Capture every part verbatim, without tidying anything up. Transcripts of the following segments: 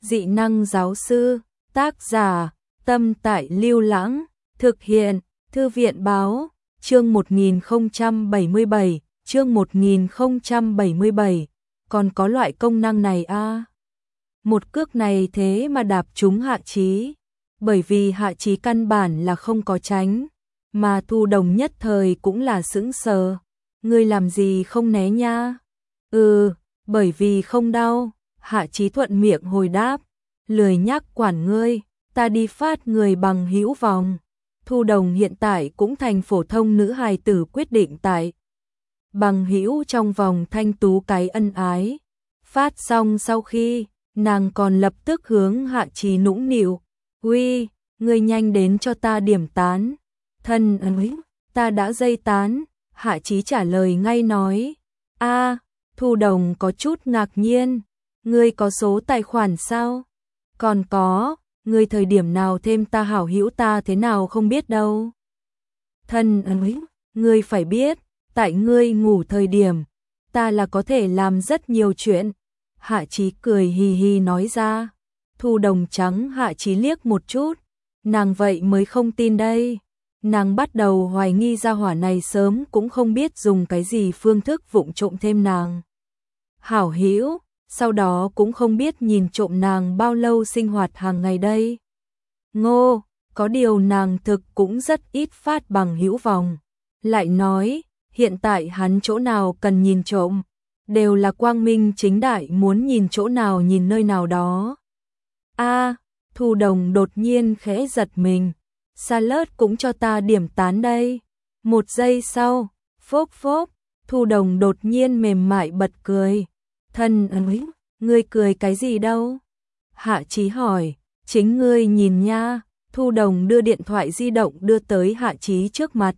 Dị năng giáo sư, tác giả, Tâm Tại Lưu Lãng, thực hiện, Thư viện báo, chương một nghìn không trăm bảy mươi bảy, chương một nghìn không trăm bảy mươi bảy, còn có loại công năng này a à? Một cước này thế mà đạp trúng Hạ Chí, bởi vì Hạ Chí căn bản là không có tránh, mà Thu Đồng nhất thời cũng là sững sờ. Ngươi làm gì không né nha? Ừ, bởi vì không đau. Hạ Chí thuận miệng hồi đáp, lười nhắc quản ngươi, ta đi phát người bằng hữu vòng. Thu Đồng hiện tại cũng thành phổ thông nữ hài tử, quyết định tại bằng hữu trong vòng thanh tú cái ân ái. Phát xong sau khi, nàng còn lập tức hướng Hạ Chí nũng nịu, uy, ngươi nhanh đến cho ta điểm tán. Thân ơi, ta đã dây tán. Hạ Chí trả lời ngay nói, a, Thu Đồng có chút ngạc nhiên, ngươi có số tài khoản sao? Còn có, ngươi thời điểm nào thêm ta hảo hữu ta thế nào không biết đâu. Thân ơi, ngươi phải biết, tại ngươi ngủ thời điểm, ta là có thể làm rất nhiều chuyện. Hạ Chí cười hì hì nói ra. Thu Đồng trắng Hạ Chí liếc một chút, nàng vậy mới không tin đây. Nàng bắt đầu hoài nghi gia hỏa này sớm cũng không biết dùng cái gì phương thức vụng trộm thêm nàng hảo hữu, sau đó cũng không biết nhìn trộm nàng bao lâu sinh hoạt hàng ngày đây. Ngô, có điều nàng thực cũng rất ít phát bằng hữu vòng. Lại nói, hiện tại hắn chỗ nào cần nhìn trộm, đều là quang minh chính đại, muốn nhìn chỗ nào nhìn nơi nào đó. A, Thu Đồng đột nhiên khẽ giật mình. Salad cũng cho ta điểm tán đây. Một giây sau, phốc phốc, Thu Đồng đột nhiên mềm mại bật cười. Thân ơi, ngươi cười cái gì đâu? Hạ Chí hỏi, chính ngươi nhìn nha. Thu Đồng đưa điện thoại di động đưa tới Hạ Chí trước mặt.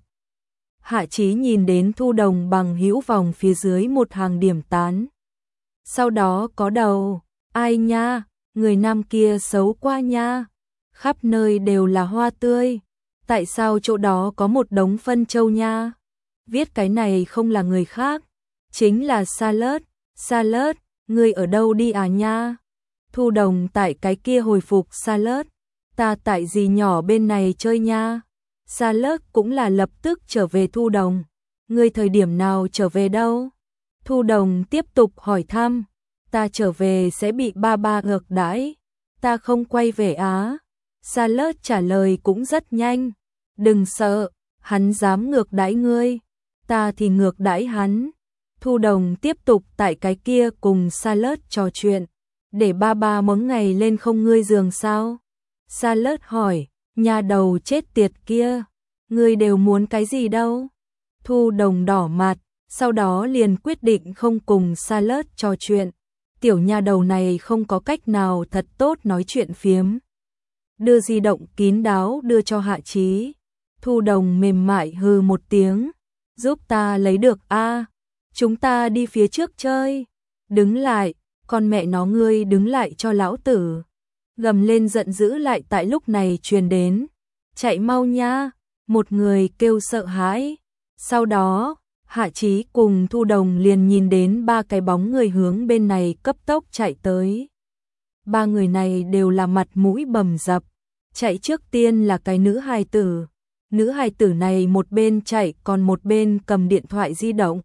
Hạ Chí nhìn đến Thu Đồng bằng hữu vòng phía dưới một hàng điểm tán. Sau đó có đầu, ai nha, người nam kia xấu quá nha. Khắp nơi đều là hoa tươi, tại sao chỗ đó có một đống phân châu nha? Viết cái này không là người khác, chính là Salad. Salad, ngươi ở đâu đi à nha? Thu Đồng tại cái kia hồi phục Salad, ta tại dì nhỏ bên này chơi nha. Salad cũng là lập tức trở về Thu Đồng, ngươi thời điểm nào trở về đâu? Thu Đồng tiếp tục hỏi thăm, ta trở về sẽ bị ba ba ngược đãi, ta không quay về á. Salad trả lời cũng rất nhanh, đừng sợ, hắn dám ngược đãi ngươi, ta thì ngược đãi hắn. Thu Đồng tiếp tục tại cái kia cùng Salad trò chuyện, để ba ba mỗi ngày lên không ngươi giường sao? Salad hỏi, nhà đầu chết tiệt kia, ngươi đều muốn cái gì đâu? Thu Đồng đỏ mặt, sau đó liền quyết định không cùng Salad trò chuyện, tiểu nhà đầu này không có cách nào thật tốt nói chuyện phiếm. Đưa di động kín đáo đưa cho Hạ Chí. Thu Đồng mềm mại hừ một tiếng, giúp ta lấy được a, chúng ta đi phía trước chơi. Đứng lại, con mẹ nó ngươi đứng lại cho lão tử. Gầm lên giận dữ lại tại lúc này truyền đến, chạy mau nha, một người kêu sợ hãi. Sau đó, Hạ Chí cùng Thu Đồng liền nhìn đến ba cái bóng người hướng bên này cấp tốc chạy tới. Ba người này đều là mặt mũi bầm dập. Chạy trước tiên là cái nữ hài tử. Nữ hài tử này một bên chạy còn một bên cầm điện thoại di động.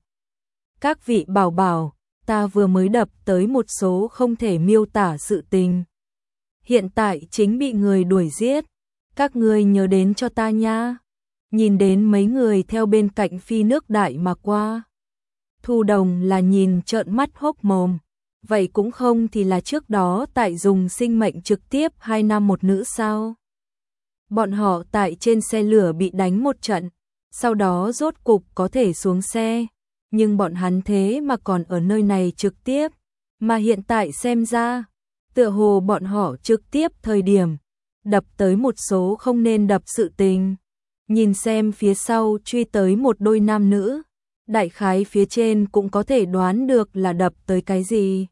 Các vị bảo bảo, ta vừa mới đập tới một số không thể miêu tả sự tình. Hiện tại chính bị người đuổi giết. Các ngươi nhớ đến cho ta nha. Nhìn đến mấy người theo bên cạnh phi nước đại mà qua. Thu Đồng là nhìn trợn mắt hốc mồm. Vậy cũng không thì là trước đó tại dùng sinh mệnh trực tiếp hai nam một nữ sao? Bọn họ tại trên xe lửa bị đánh một trận, sau đó rốt cục có thể xuống xe, nhưng bọn hắn thế mà còn ở nơi này trực tiếp, mà hiện tại xem ra, tựa hồ bọn họ trực tiếp thời điểm, đập tới một số không nên đập sự tình. Nhìn xem phía sau truy tới một đôi nam nữ, đại khái phía trên cũng có thể đoán được là đập tới cái gì.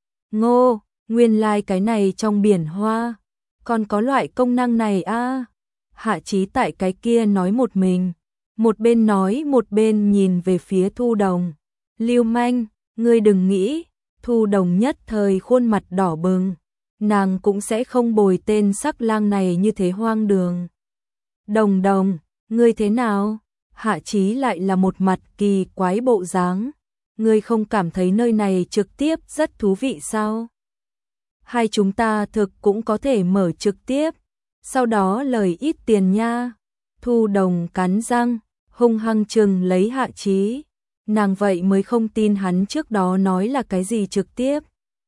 Ngô, nguyên lai like cái này trong biển hoa, còn có loại công năng này a. À. Hạ Chí tại cái kia nói một mình, một bên nói một bên nhìn về phía Thu Đồng. Lưu manh, ngươi đừng nghĩ. Thu Đồng nhất thời khuôn mặt đỏ bừng, nàng cũng sẽ không bồi tên sắc lang này như thế hoang đường. Đồng Đồng, ngươi thế nào? Hạ Chí lại là một mặt kỳ quái bộ dáng. Ngươi không cảm thấy nơi này trực tiếp rất thú vị sao? Hai chúng ta thực cũng có thể mở trực tiếp, sau đó lời ít tiền nha. Thu Đồng cắn răng, hung hăng chừng lấy Hạ Chí. Nàng vậy mới không tin hắn trước đó nói là cái gì trực tiếp.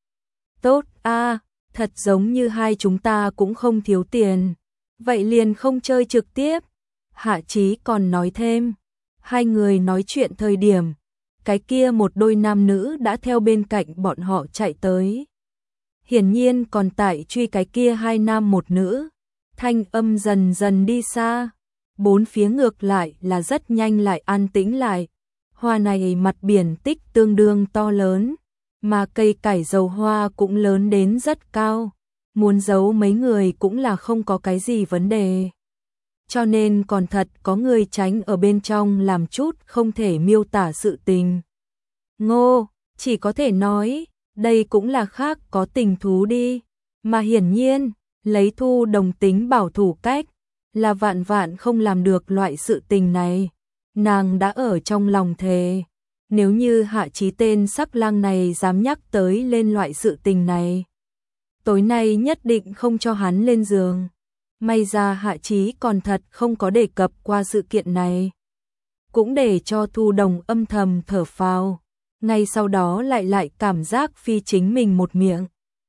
Tốt a, thật giống như hai chúng ta cũng không thiếu tiền. Vậy liền không chơi trực tiếp. Hạ Chí còn nói thêm. Hai người nói chuyện thời điểm, cái kia một đôi nam nữ đã theo bên cạnh bọn họ chạy tới. Hiển nhiên còn tại truy cái kia hai nam một nữ. Thanh âm dần dần đi xa. Bốn phía ngược lại là rất nhanh lại an tĩnh lại. Hoa này mặt biển tích tương đương to lớn, mà cây cải dầu hoa cũng lớn đến rất cao. Muốn giấu mấy người cũng là không có cái gì vấn đề. Cho nên còn thật có người tránh ở bên trong làm chút không thể miêu tả sự tình. Ngô, chỉ có thể nói, đây cũng là khác có tình thú đi. Mà hiển nhiên, lấy Thu Đồng tính bảo thủ cách, là vạn vạn không làm được loại sự tình này. Nàng đã ở trong lòng thề, nếu như Hạ Chí tên sắc lang này dám nhắc tới lên loại sự tình này, tối nay nhất định không cho hắn lên giường. May ra Hạ Chí còn thật không có đề cập qua sự kiện này, cũng để cho Thu Đồng âm thầm thở phào, ngay sau đó lại lại cảm giác phi chính mình một miệng.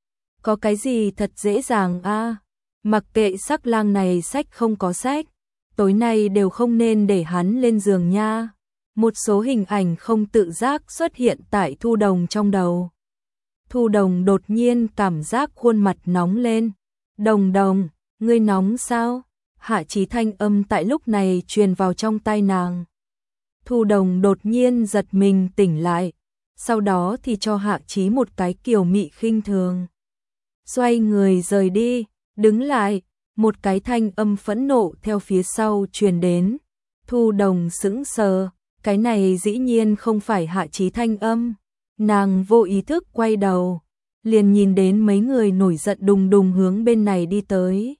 Có cái gì thật dễ dàng a, à? Mặc kệ sắc lang này sách không có sách, tối nay đều không nên để hắn lên giường nha. Một số hình ảnh không tự giác xuất hiện tại Thu Đồng trong đầu. Thu Đồng đột nhiên cảm giác khuôn mặt nóng lên. Đồng Đồng, ngươi nóng sao? Hạ Chí thanh âm tại lúc này truyền vào trong tai nàng. Thu Đồng đột nhiên giật mình tỉnh lại, sau đó thì cho Hạ Chí một cái kiều mị khinh thường. Xoay người rời đi, đứng lại, một cái thanh âm phẫn nộ theo phía sau truyền đến. Thu Đồng sững sờ, cái này dĩ nhiên không phải Hạ Chí thanh âm. Nàng vô ý thức quay đầu, liền nhìn đến mấy người nổi giận đùng đùng hướng bên này đi tới.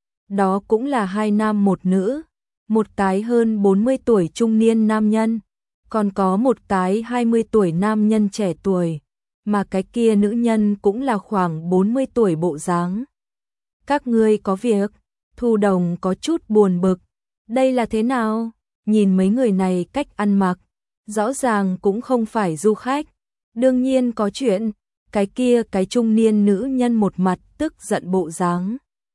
Đó cũng là hai nam một nữ, một cái hơn bốn mươi tuổi trung niên nam nhân, còn có một cái hai mươi tuổi nam nhân trẻ tuổi, mà cái kia nữ nhân cũng là khoảng bốn mươi tuổi bộ dáng. Các ngươi có việc? Thu Đồng có chút buồn bực. Đây là thế nào? Nhìn mấy người này cách ăn mặc, rõ ràng cũng không phải du khách. Đương nhiên có chuyện. Cái kia cái trung niên nữ nhân một mặt tức giận bộ dáng.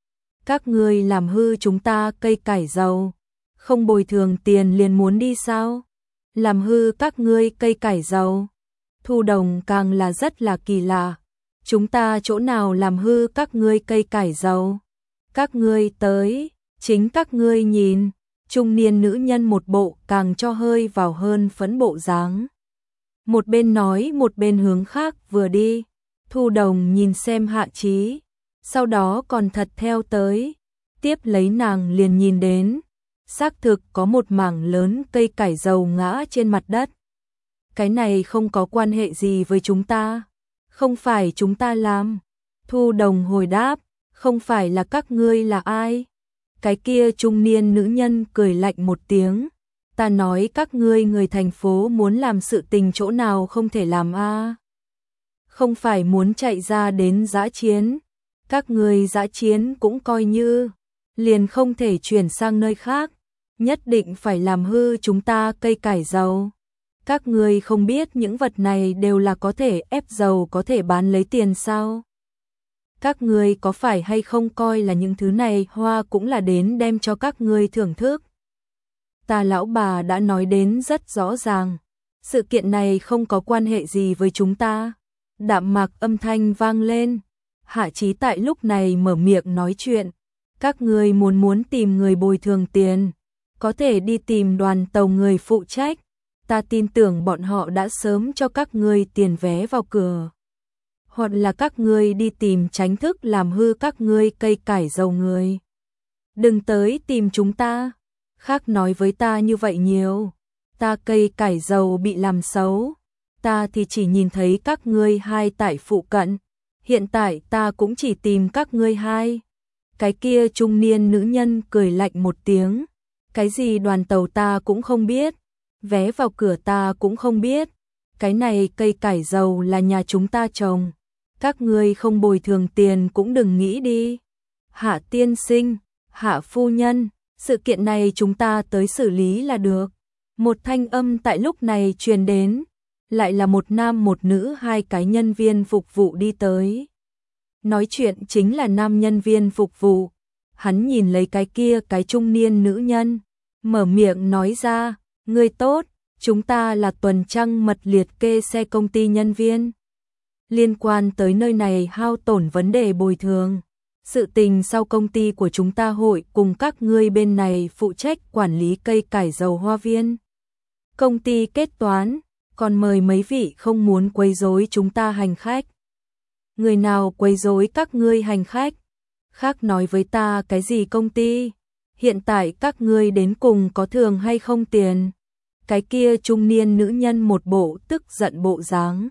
Các ngươi làm hư chúng ta cây cải dầu, không bồi thường tiền liền muốn đi sao? Làm hư các ngươi cây cải dầu. Thu Đồng càng là rất là kỳ lạ. Chúng ta chỗ nào làm hư các ngươi cây cải dầu? Các ngươi tới, chính các ngươi nhìn. Trung niên nữ nhân một bộ càng cho hơi vào hơn phấn bộ dáng. Một bên nói một bên hướng khác vừa đi. Thu Đồng nhìn xem Hạ Chí, sau đó còn thật theo tới. Tiếp lấy nàng liền nhìn đến, xác thực có một mảng lớn cây cải dầu ngã trên mặt đất. Cái này không có quan hệ gì với chúng ta, không phải chúng ta làm. Thu Đồng hồi đáp, không phải là các ngươi là ai? Cái kia trung niên nữ nhân cười lạnh một tiếng. Ta nói các ngươi người thành phố muốn làm sự tình chỗ nào không thể làm a? À? Không phải muốn chạy ra đến dã chiến. Các ngươi dã chiến cũng coi như, liền không thể chuyển sang nơi khác. Nhất định phải làm hư chúng ta cây cải dầu. Các ngươi không biết những vật này đều là có thể ép dầu có thể bán lấy tiền sao? Các ngươi có phải hay không coi là những thứ này hoa cũng là đến đem cho các ngươi thưởng thức? Ta lão bà đã nói đến rất rõ ràng, sự kiện này không có quan hệ gì với chúng ta. Đạm mạc âm thanh vang lên, Hạ Chí tại lúc này mở miệng nói chuyện. Các ngươi muốn muốn tìm người bồi thường tiền, có thể đi tìm đoàn tàu người phụ trách. Ta tin tưởng bọn họ đã sớm cho các ngươi tiền vé vào cửa. Hoặc là các ngươi đi tìm tránh thức làm hư các ngươi cây cải dầu người. Đừng tới tìm chúng ta. Khác nói với ta như vậy nhiều. Ta cây cải dầu bị làm xấu. Ta thì chỉ nhìn thấy các ngươi hai tại phụ cận. hiện tại ta cũng chỉ tìm các ngươi hai. Cái kia trung niên nữ nhân cười lạnh một tiếng, cái gì đoàn tàu ta cũng không biết, vé vào cửa ta cũng không biết, cái này cây cải dầu là nhà chúng ta trồng, các ngươi không bồi thường tiền cũng đừng nghĩ đi. Hạ tiên sinh, Hạ phu nhân, sự kiện này chúng ta tới xử lý là được. Một thanh âm tại lúc này truyền đến, lại là một nam một nữ hai cái nhân viên phục vụ đi tới. Nói chuyện chính là nam nhân viên phục vụ, hắn nhìn lấy cái kia cái trung niên nữ nhân, mở miệng nói ra, ngươi tốt, chúng ta là tuần trăng mật liệt kê xe công ty nhân viên. Liên quan tới nơi này hao tổn vấn đề bồi thường. Sự tình sau công ty của chúng ta hội cùng các ngươi bên này phụ trách quản lý cây cải dầu hoa viên. Công ty kết toán, còn mời mấy vị không muốn quấy rối chúng ta hành khách. Người nào quấy rối các ngươi hành khách? Khác nói với ta cái gì công ty? Hiện tại các ngươi đến cùng có thường hay không tiền? Cái kia trung niên nữ nhân một bộ tức giận bộ dáng.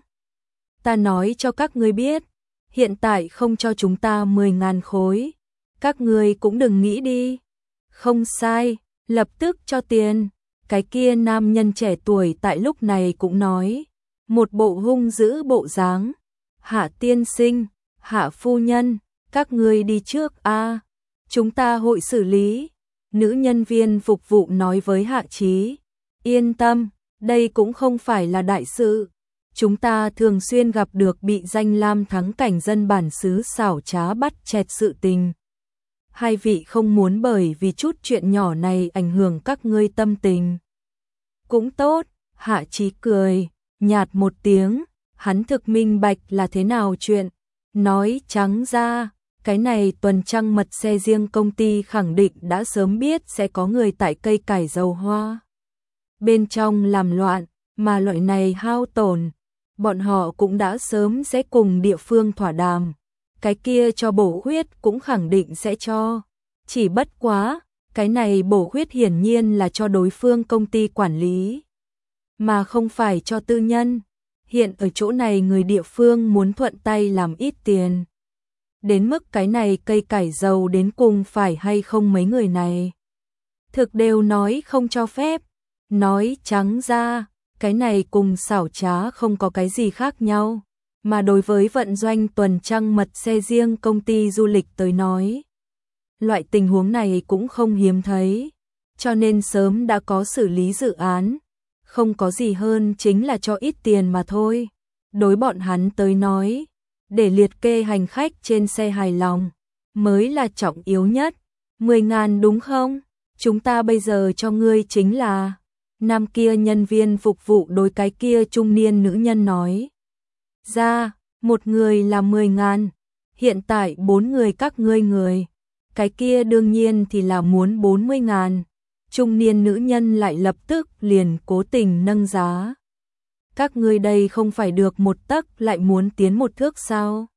Ta nói cho các ngươi biết, hiện tại không cho chúng ta mười ngàn khối, các ngươi cũng đừng nghĩ đi. Không sai, lập tức cho tiền. Cái kia nam nhân trẻ tuổi tại lúc này cũng nói, một bộ hung dữ bộ dáng. Hạ tiên sinh, Hạ phu nhân, các ngươi đi trước a, chúng ta hội xử lý. Nữ nhân viên phục vụ nói với Hạ Chí, yên tâm, đây cũng không phải là đại sự. Chúng ta thường xuyên gặp được bị danh lam thắng cảnh dân bản xứ xảo trá bắt chẹt sự tình. Hai vị không muốn bởi vì chút chuyện nhỏ này ảnh hưởng các ngươi tâm tình. Cũng tốt, Hạ Chí cười, nhạt một tiếng, hắn thực minh bạch là thế nào chuyện. Nói trắng ra, cái này tuần trăng mật xe riêng công ty khẳng định đã sớm biết sẽ có người tại cây cải dầu hoa bên trong làm loạn, mà loại này hao tổn, bọn họ cũng đã sớm sẽ cùng địa phương thỏa đàm. Cái kia cho bổ khuyết cũng khẳng định sẽ cho. Chỉ bất quá, cái này bổ khuyết hiển nhiên là cho đối phương công ty quản lý, mà không phải cho tư nhân. Hiện ở chỗ này người địa phương muốn thuận tay làm ít tiền. Đến mức cái này cây cải dầu đến cùng phải hay không mấy người này. Thực đều nói không cho phép. Nói trắng ra, cái này cùng xảo trá không có cái gì khác nhau. Mà đối với vận doanh tuần trăng mật xe riêng công ty du lịch tới nói, loại tình huống này cũng không hiếm thấy. Cho nên sớm đã có xử lý dự án. Không có gì hơn chính là cho ít tiền mà thôi. Đối bọn hắn tới nói, để liệt kê hành khách trên xe hài lòng, mới là trọng yếu nhất. Mười ngàn đúng không? Chúng ta bây giờ cho ngươi chính là... Nam kia nhân viên phục vụ đối cái kia trung niên nữ nhân nói. Ra, một người là mười ngàn, hiện tại bốn người các ngươi người. Cái kia đương nhiên thì là muốn bốn mươi ngàn. Trung niên nữ nhân lại lập tức liền cố tình nâng giá. Các ngươi đây không phải được một tấc lại muốn tiến một thước sao?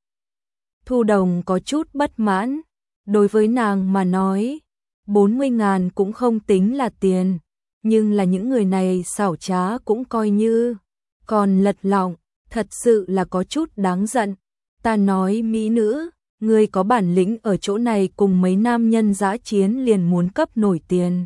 Thu Đồng có chút bất mãn. Đối với nàng mà nói, bốn mươi ngàn cũng không tính là tiền. Nhưng là những người này xảo trá cũng coi như. Còn lật lọng, thật sự là có chút đáng giận. Ta nói mỹ nữ, ngươi có bản lĩnh ở chỗ này cùng mấy nam nhân dã chiến liền muốn cấp nổi tiền.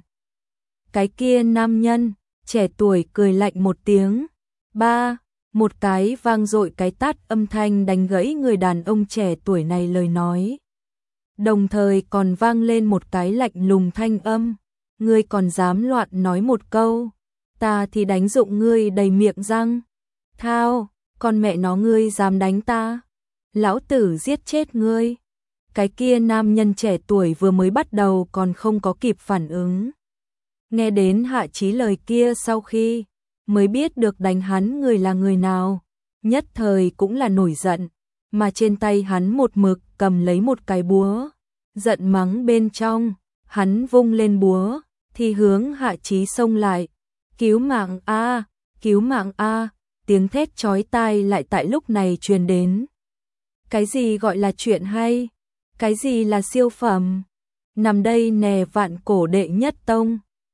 Cái kia nam nhân, trẻ tuổi cười lạnh một tiếng. Ba, một cái vang dội cái tát âm thanh đánh gãy người đàn ông trẻ tuổi này lời nói. Đồng thời còn vang lên một cái lạnh lùng thanh âm. Ngươi còn dám loạn nói một câu, ta thì đánh dụng ngươi đầy miệng răng. Thao, con mẹ nó ngươi dám đánh ta, lão tử giết chết ngươi. Cái kia nam nhân trẻ tuổi vừa mới bắt đầu còn không có kịp phản ứng. Nghe đến Hạ Chí lời kia sau khi mới biết được đánh hắn người là người nào, nhất thời cũng là nổi giận, mà trên tay hắn một mực cầm lấy một cái búa, giận mắng bên trong, hắn vung lên búa thì hướng Hạ Chí xông lại. Cứu mạng a, cứu mạng a, tiếng thét chói tai lại tại lúc này truyền đến. Cái gì gọi là chuyện hay? Cái gì là siêu phẩm? Nằm đây nè vạn cổ đệ nhất tông.